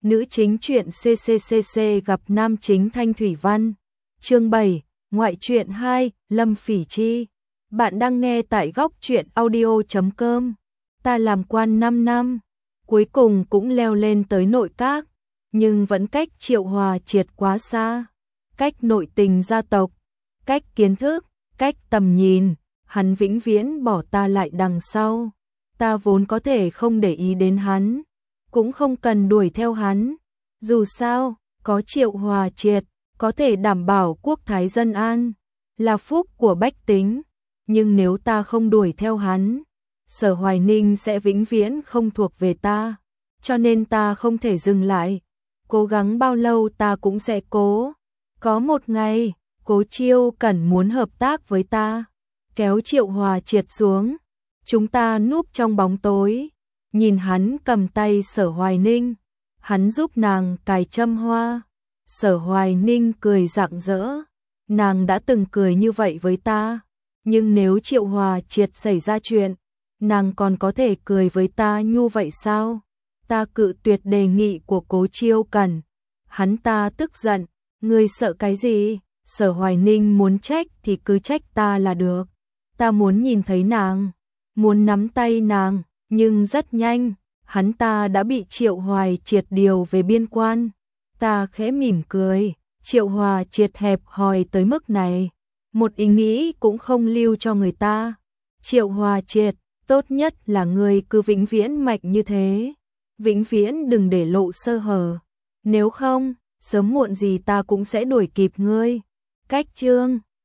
Nữ chính truyện CCCC gặp nam chính Thanh Thủy Văn. Chương 7, ngoại truyện 2, Lâm Phỉ Chi. Bạn đang nghe tại góc truyện audio.com. Ta làm quan 5 năm, cuối cùng cũng leo lên tới nội các, nhưng vẫn cách Triệu Hòa Triệt quá xa. Cách nội tình gia tộc, cách kiến thức, cách tầm nhìn, hắn vĩnh viễn bỏ ta lại đằng sau. Ta vốn có thể không để ý đến hắn, cũng không cần đuổi theo hắn. Dù sao, có Triệu Hòa Triệt, có thể đảm bảo quốc thái dân an, là phúc của bách tính. Nhưng nếu ta không đuổi theo hắn, Sở Hoài Ninh sẽ vĩnh viễn không thuộc về ta. Cho nên ta không thể dừng lại. Cố gắng bao lâu ta cũng sẽ cố. Có một ngày, Cố Chiêu Cẩn muốn hợp tác với ta, kéo Triệu Hòa Triệt xuống. Chúng ta núp trong bóng tối, nhìn hắn cầm tay Sở Hoài Ninh, hắn giúp nàng cài châm hoa. Sở Hoài Ninh cười rạng rỡ, nàng đã từng cười như vậy với ta, nhưng nếu Triệu Hòa Triệt xảy ra chuyện, nàng còn có thể cười với ta như vậy sao? Ta cự tuyệt đề nghị của Cố Chiêu Cẩn. Hắn ta tức giận, ngươi sợ cái gì? Sở Hoài Ninh muốn trách thì cứ trách ta là được. Ta muốn nhìn thấy nàng, muốn nắm tay nàng, nhưng rất nhanh, hắn ta đã bị Triệu Hoài Triệt điều về biên quan. Ta khẽ mỉm cười, Triệu Hòa Triệt hẹp hòi tới mức này, một ý nghĩ cũng không lưu cho người ta. Triệu Hòa Triệt, tốt nhất là ngươi cứ vĩnh viễn mạnh như thế, vĩnh viễn đừng để lộ sơ hở, nếu không, sớm muộn gì ta cũng sẽ đuổi kịp ngươi. Cách chương